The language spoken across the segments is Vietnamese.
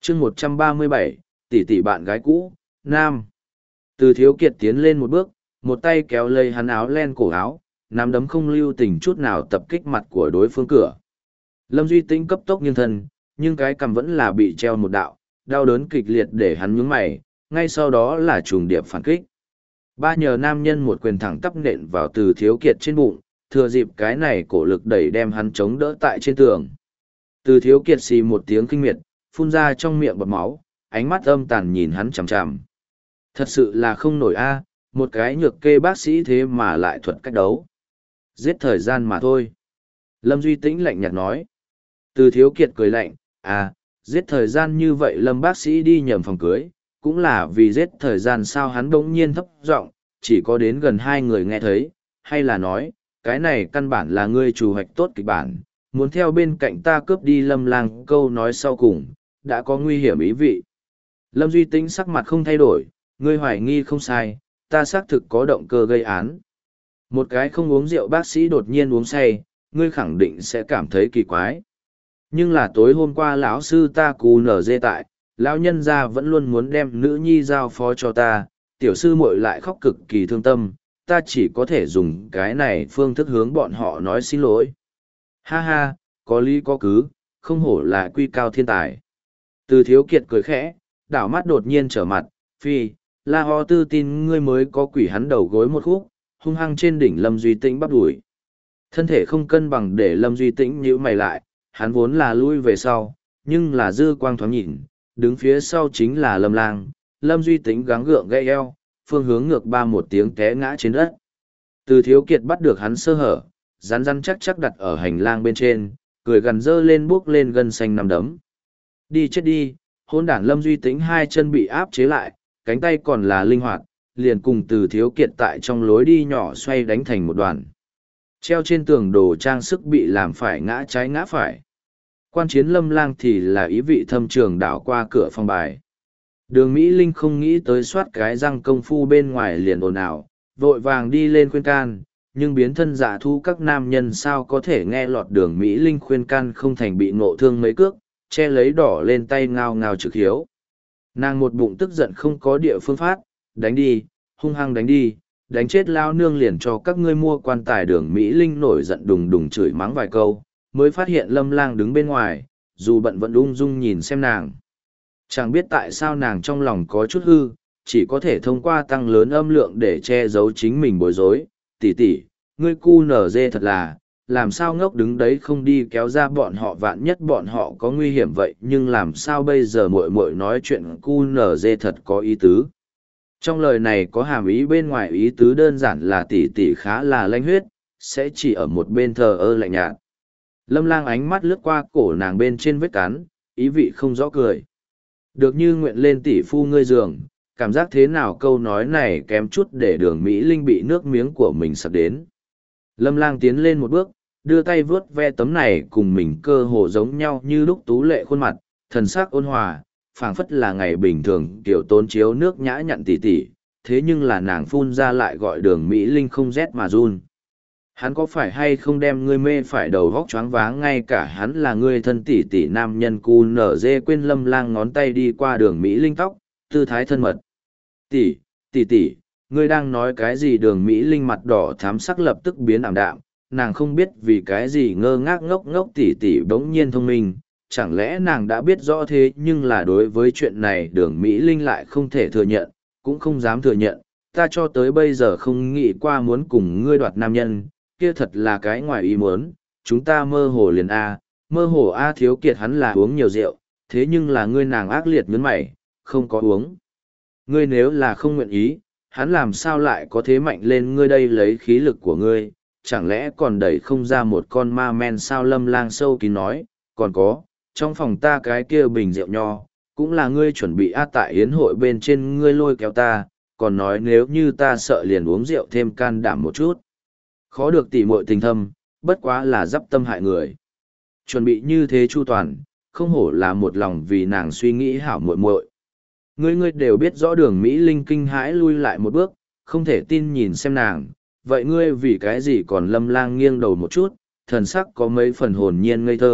chương 137, tỷ tỷ bạn gái cũ, nam. Từ Thiếu Kiệt tiến lên một bước, một tay kéo lấy hắn áo len cổ áo, nắm đấm không lưu tình chút nào tập kích mặt của đối phương cửa. Lâm Duy Tĩnh cấp tốc nghiêng thân, nhưng cái cằm vẫn là bị treo một đạo, đau đớn kịch liệt để hắn nhướng mày, ngay sau đó là trùng điệp phản kích. Ba nhờ nam nhân một quyền thẳng tắp nện vào Từ Thiếu Kiệt trên bụng, thừa dịp cái này cổ lực đẩy đem hắn chống đỡ tại trên tường. Từ Thiếu Kiệt xì một tiếng kinh miệt, phun ra trong miệng bọt máu, ánh mắt âm tàn nhìn hắn chằm chằm. Thật sự là không nổi a, một cái nhược kê bác sĩ thế mà lại thuật cách đấu. Giết thời gian mà thôi. Lâm Duy Tĩnh lạnh nhạt nói. Từ Thiếu Kiệt cười lạnh, giết thời gian như vậy Lâm bác sĩ đi nhầm phòng cưới, cũng là vì giết thời gian sao hắn bỗng nhiên thấp giọng, chỉ có đến gần hai người nghe thấy, hay là nói, cái này căn bản là ngươi chủ hoạch tốt kịch bản, muốn theo bên cạnh ta cướp đi Lâm Lang. Câu nói sau cùng, đã có nguy hiểm ý vị. Lâm Duy Tĩnh sắc mặt không thay đổi, ngươi hoài nghi không sai, ta xác thực có động cơ gây án. Một cái không uống rượu bác sĩ đột nhiên uống say, ngươi khẳng định sẽ cảm thấy kỳ quái. Nhưng là tối hôm qua lão sư ta cù nở dê tại, lão nhân gia vẫn luôn muốn đem nữ nhi giao phó cho ta, tiểu sư muội lại khóc cực kỳ thương tâm, ta chỉ có thể dùng cái này phương thức hướng bọn họ nói xin lỗi. Ha ha, có lý có cứ, không hổ là quy cao thiên tài. Từ Thiếu Kiệt cười khẽ, đảo mắt đột nhiên trở mặt, phi, la ho tư tin ngươi mới có quỷ hắn đầu gối một khúc, hung hăng trên đỉnh Lâm Duy Tĩnh bắp đuổi. Thân thể không cân bằng để Lâm Duy Tĩnh nhíu mày lại, hắn vốn là lui về sau, nhưng là dư quang thoáng nhìn, đứng phía sau chính là Lâm Lang. Lâm Duy Tĩnh gắng gượng gãy eo, phương hướng ngược ba một tiếng té ngã trên đất. Từ Thiếu Kiệt bắt được hắn sơ hở, rắn rắn chắc chắc đặt ở hành lang bên trên, cười gần dơ lên bước lên gân xanh nằm đấm. Đi chết đi, hôn đản. Lâm Duy Tĩnh hai chân bị áp chế lại, cánh tay còn là linh hoạt, liền cùng Từ Thiếu Kiệt tại trong lối đi nhỏ xoay đánh thành một đoàn. Treo trên tường đồ trang sức bị làm phải ngã trái ngã phải. Quan chiến Lâm Lang thì là ý vị thâm trường đảo qua cửa phòng bài. Đường Mỹ Linh không nghĩ tới soát cái răng công phu bên ngoài liền ồn ào, vội vàng đi lên khuyên can, nhưng biến thân giả thu các nam nhân sao có thể nghe lọt Đường Mỹ Linh khuyên can không thành bị ngộ thương mấy cước, che lấy đỏ lên tay ngao ngao trực hiếu. Nàng một bụng tức giận không có địa phương phát, đánh đi, hung hăng đánh đi, đánh chết lao nương liền cho các ngươi mua quan tài. Đường Mỹ Linh nổi giận đùng đùng chửi mắng vài câu, mới phát hiện Lâm Lang đứng bên ngoài, dù bận vẫn ung dung nhìn xem nàng. Chẳng biết tại sao nàng trong lòng có chút hư, chỉ có thể thông qua tăng lớn âm lượng để che giấu chính mình bối rối. Tỷ tỷ, ngươi cu nở dê thật là, làm sao ngốc đứng đấy không đi kéo ra bọn họ, vạn nhất bọn họ có nguy hiểm vậy, nhưng làm sao bây giờ muội muội nói chuyện cu nở dê thật có ý tứ. Trong lời này có hàm ý bên ngoài ý tứ đơn giản là tỷ tỷ khá là lanh huyết, sẽ chỉ ở một bên thờ ơ lạnh nhạt. Lâm Lang ánh mắt lướt qua cổ nàng bên trên vết cắn, ý vị không rõ cười. Được như nguyện lên tỷ phu ngươi giường, cảm giác thế nào? Câu nói này kém chút để Đường Mỹ Linh bị nước miếng của mình sặc đến. Lâm Lang tiến lên một bước, đưa tay vướt ve tấm này cùng mình cơ hồ giống nhau như lúc tú lệ khuôn mặt, thần sắc ôn hòa, phảng phất là ngày bình thường kiểu tốn chiếu nước nhã nhặn tỉ tỉ, thế nhưng là nàng phun ra lại gọi Đường Mỹ Linh không rét mà run. Hắn có phải hay không đem ngươi mê phải đầu vóc choáng váng, ngay cả hắn là ngươi thân tỷ tỷ nam nhân cu nở dê. Quên. Lâm Lang ngón tay đi qua Đường Mỹ Linh tóc, tư thái thân mật. Tỷ, ngươi đang nói cái gì? Đường Mỹ Linh mặt đỏ thắm sắc lập tức biến ảm đạm, nàng không biết vì cái gì ngơ ngác ngốc ngốc. Tỷ bỗng nhiên thông minh, chẳng lẽ nàng đã biết rõ? Thế nhưng là đối với chuyện này Đường Mỹ Linh lại không thể thừa nhận, cũng không dám thừa nhận. Ta cho tới bây giờ không nghĩ qua muốn cùng ngươi đoạt nam nhân, kia thật là cái ngoài ý muốn. Chúng ta mơ hồ liền mơ hồ Thiếu Kiệt hắn là uống nhiều rượu, thế nhưng là ngươi. Nàng ác liệt nhấn mày, không có uống. Ngươi nếu là không nguyện ý, hắn làm sao lại có thế mạnh lên ngươi đây? Lấy khí lực của ngươi, chẳng lẽ còn đẩy không ra một con ma men sao? Lâm Lang sâu kín nói, còn có, trong phòng ta cái kia bình rượu nho, cũng là ngươi chuẩn bị tại yến hội bên trên ngươi lôi kéo ta, còn nói nếu như ta sợ liền uống rượu thêm can đảm một chút. Khó được tỉ muội tình thâm, bất quá là dắp tâm hại người. Chuẩn bị như thế chu toàn, không hổ là một lòng vì nàng suy nghĩ hảo muội muội. Ngươi đều biết rõ. Đường Mỹ Linh kinh hãi lui lại một bước, không thể tin nhìn xem nàng. Vậy ngươi vì cái gì còn? Lâm Lang nghiêng đầu một chút, thần sắc có mấy phần hồn nhiên ngây thơ,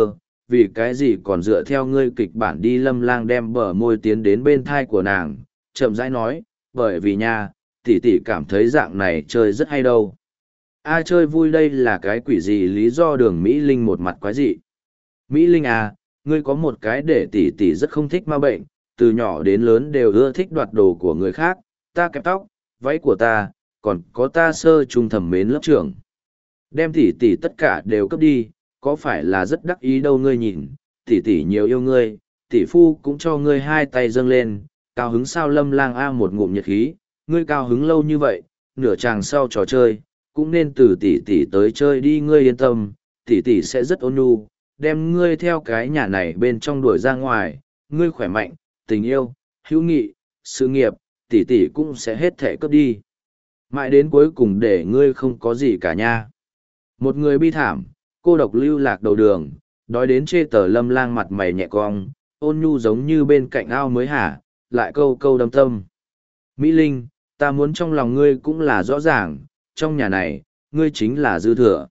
vì cái gì còn dựa theo ngươi kịch bản đi. Lâm Lang đem bờ môi tiến đến bên thai của nàng, chậm rãi nói, bởi vì nha, tỷ tỷ cảm thấy dạng này chơi rất hay đâu. A chơi vui đây là cái quỷ gì? Lý do Đường Mỹ Linh một mặt quái dị. Mỹ Linh à, ngươi có một cái để tỷ tỷ rất không thích ma bệnh, từ nhỏ đến lớn đều ưa thích đoạt đồ của người khác, ta kẹp tóc, váy của ta, còn có ta sơ trung thẩm mến lớp trưởng. Đem tỷ tỷ tất cả đều cướp đi, có phải là rất đắc ý đâu? Ngươi nhìn, tỷ tỷ nhiều yêu ngươi, tỷ phu cũng cho ngươi hai tay dâng lên, cao hứng sao? Lâm Lang a một ngụm nhiệt khí, ngươi cao hứng lâu như vậy, nửa chàng sau trò chơi, cũng nên từ tỷ tỷ tới chơi đi. Ngươi yên tâm, tỷ tỷ sẽ rất ôn nhu, đem ngươi theo cái nhà này bên trong đuổi ra ngoài, ngươi khỏe mạnh, tình yêu, hữu nghị, sự nghiệp, tỷ tỷ cũng sẽ hết thể cướp đi. Mãi đến cuối cùng để ngươi không có gì cả nha. Một người bi thảm, cô độc lưu lạc đầu đường, đói đến chê tờ. Lâm Lang mặt mày nhẹ cong, ôn nhu giống như bên cạnh ao mới hả, lại câu câu đâm tâm. Mỹ Linh, ta muốn trong lòng ngươi cũng là rõ ràng, trong nhà này, ngươi chính là dư thừa.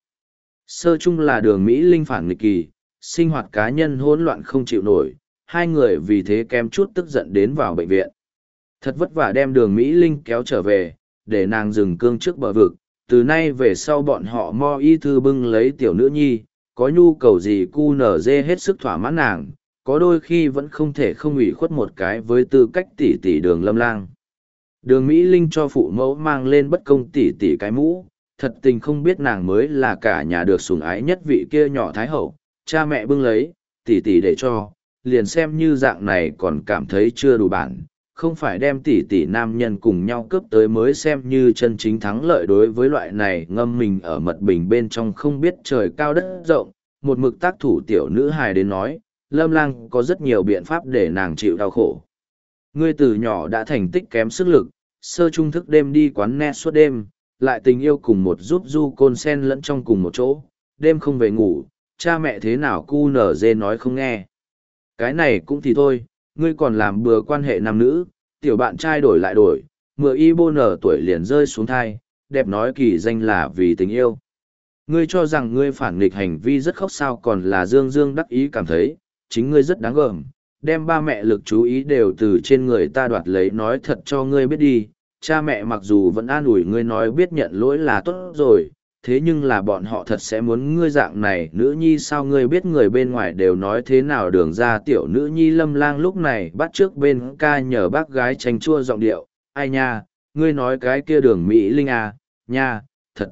Sơ chung là Đường Mỹ Linh phản nghịch kỳ, sinh hoạt cá nhân hỗn loạn không chịu nổi, hai người vì thế kém chút tức giận đến vào bệnh viện. Thật vất vả đem Đường Mỹ Linh kéo trở về, để nàng dừng cương trước bờ vực. Từ nay về sau bọn họ mo y thư bưng lấy tiểu nữ nhi, có nhu cầu gì cu nở dê hết sức thỏa mãn nàng, có đôi khi vẫn không thể không ủy khuất một cái với tư cách tỷ tỷ Đường Lâm Lang. Đường Mỹ Linh cho phụ mẫu mang lên bất công tỷ tỷ cái mũ, thật tình không biết nàng mới là cả nhà được sủng ái nhất vị kia nhỏ thái hậu, cha mẹ bưng lấy, tỷ tỷ để cho, liền xem như dạng này còn cảm thấy chưa đủ bản, không phải đem tỷ tỷ nam nhân cùng nhau cướp tới mới xem như chân chính thắng lợi. Đối với loại này ngâm mình ở mật bình bên trong không biết trời cao đất rộng, một mực tác thủ tiểu nữ hài đến nói, Lâm Lang có rất nhiều biện pháp để nàng chịu đau khổ. Ngươi từ nhỏ đã thành tích kém sức lực, sơ trung thức đêm đi quán net suốt đêm, lại tình yêu cùng một giúp du côn sen lẫn trong cùng một chỗ, đêm không về ngủ, cha mẹ thế nào cu nở dê nói không nghe. Cái này cũng thì thôi, ngươi còn làm bừa quan hệ nam nữ, tiểu bạn trai đổi lại đổi, mưa y bô nở tuổi liền rơi xuống thai, đẹp nói kỳ danh là vì tình yêu. Ngươi cho rằng ngươi phản nghịch hành vi rất khóc sao? Còn là dương dương đắc ý cảm thấy, chính ngươi rất đáng gờm, đem ba mẹ lực chú ý đều từ trên người ta đoạt lấy. Nói thật cho ngươi biết đi, cha mẹ mặc dù vẫn an ủi ngươi nói biết nhận lỗi là tốt rồi, thế nhưng là bọn họ thật sẽ muốn ngươi dạng này nữ nhi sao? Ngươi biết người bên ngoài đều nói thế nào? Đường ra tiểu nữ nhi. Lâm Lang lúc này bắt trước bên ca nhờ bác gái tranh chua giọng điệu, ai nha, ngươi nói cái kia Đường Mỹ Linh à, nha, thật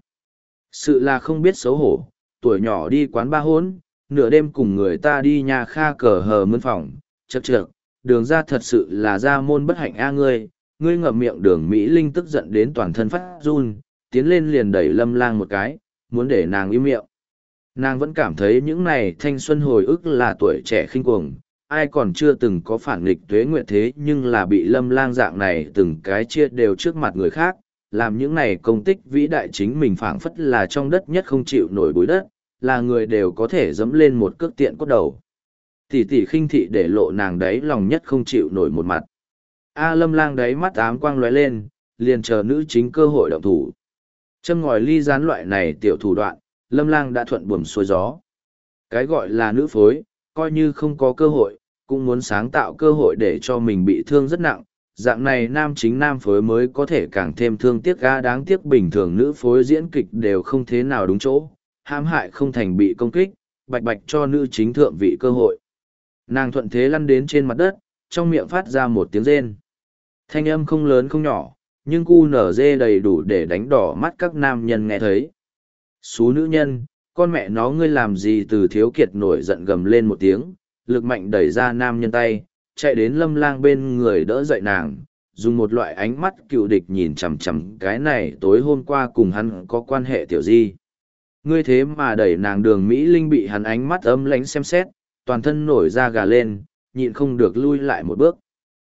sự là không biết xấu hổ, tuổi nhỏ đi quán ba hôn, nửa đêm cùng người ta đi nhà kha cờ hờ mươn phòng, chật chật, đường ra thật sự là ra môn bất hạnh a. Ngươi ngậm miệng. Đường Mỹ Linh tức giận đến toàn thân phát run, tiến lên liền đẩy Lâm Lang một cái, muốn để nàng im miệng. Nàng vẫn cảm thấy những này thanh xuân hồi ức là tuổi trẻ khinh cuồng, ai còn chưa từng có phản nghịch tuế nguyệt, thế nhưng là bị Lâm Lang dạng này từng cái chia đều trước mặt người khác, làm những này công tích vĩ đại chính mình phảng phất là trong đất nhất không chịu nổi bụi đất, là người đều có thể dẫm lên một cước tiện cốt đầu. Tỷ tỷ khinh thị để lộ nàng đáy lòng nhất không chịu nổi một mặt. Lâm Lang đáy mắt ám quang lóe lên, liền chờ nữ chính cơ hội động thủ. Châm ngòi ly gián loại này tiểu thủ đoạn, Lâm Lang đã thuận buồm xuôi gió. Cái gọi là nữ phối, coi như không có cơ hội, cũng muốn sáng tạo cơ hội để cho mình bị thương rất nặng. Dạng này nam chính nam phối mới có thể càng thêm thương tiếc ga. Đáng tiếc bình thường nữ phối diễn kịch đều không thế nào đúng chỗ, hãm hại không thành bị công kích, bạch bạch cho nữ chính thượng vị cơ hội. Nàng thuận thế lăn đến trên mặt đất, trong miệng phát ra một tiếng rên. Thanh âm không lớn không nhỏ, nhưng cu nở dê đầy đủ để đánh đỏ mắt các nam nhân nghe thấy. Xú nữ nhân, con mẹ nó ngươi làm gì? Từ Thiếu Kiệt nổi giận gầm lên một tiếng, lực mạnh đẩy ra nam nhân tay, chạy đến Lâm Lang bên người đỡ dậy nàng, dùng một loại ánh mắt cựu địch nhìn chằm chằm cái này tối hôm qua cùng hắn có quan hệ tiểu di. Ngươi thế mà đẩy nàng. Đường Mỹ Linh bị hắn ánh mắt ấm lánh xem xét, toàn thân nổi da gà lên, nhịn không được lui lại một bước.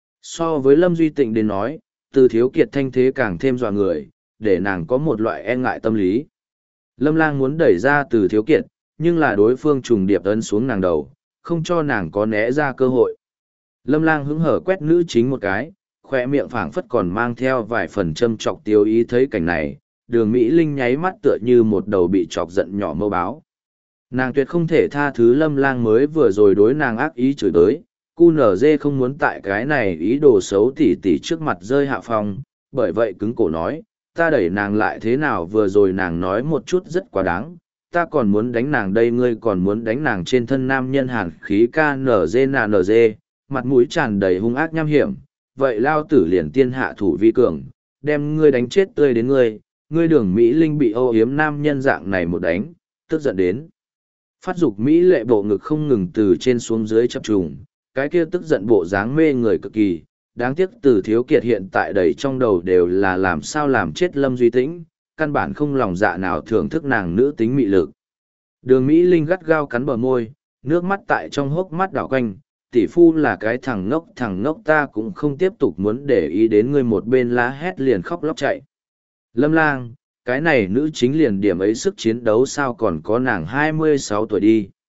So với Lâm Duy Tịnh đến nói, Từ Thiếu Kiệt thanh thế càng thêm dọa người, để nàng có một loại e ngại tâm lý. Lâm Lang muốn đẩy ra Từ Thiếu Kiệt, nhưng là đối phương trùng điệp ấn xuống nàng đầu, không cho nàng có né ra cơ hội. Lâm Lang hứng hở quét nữ chính một cái, khoe miệng phảng phất còn mang theo vài phần châm chọc tiêu ý. Thấy cảnh này, Đường Mỹ Linh nháy mắt tựa như một đầu bị chọc giận nhỏ mâu báo. Nàng tuyệt không thể tha thứ Lâm Lang mới vừa rồi đối nàng ác ý chửi tới, QNZ không muốn tại cái này ý đồ xấu tỉ tỉ trước mặt rơi hạ phong, bởi vậy cứng cổ nói, ta đẩy nàng lại thế nào vừa rồi nàng nói một chút rất quá đáng, ta còn muốn đánh nàng đây ngươi còn muốn đánh nàng trên thân nam nhân hàn khí KNZ, mặt mũi tràn đầy hung ác nham hiểm, vậy lao tử liền tiên hạ thủ vi cường, đem ngươi đánh chết tươi đến ngươi đường Mỹ Linh bị âu yếm nam nhân dạng này một đánh, tức giận đến. Phát dục Mỹ lệ bộ ngực không ngừng từ trên xuống dưới chập trùng, cái kia tức giận bộ dáng mê người cực kỳ, đáng tiếc Từ Thiếu Kiệt hiện tại đầy trong đầu đều là làm sao làm chết Lâm Duy Tĩnh, căn bản không lòng dạ nào thưởng thức nàng nữ tính mị lực. Đường Mỹ Linh gắt gao cắn bờ môi, nước mắt tại trong hốc mắt đảo quanh, tỷ phu là cái thằng ngốc ta cũng không tiếp tục muốn để ý đến ngươi một bên lá hét liền khóc lóc chạy. Lâm Lang, cái này nữ chính liền điểm ấy sức chiến đấu sao còn có nàng 26 tuổi đi.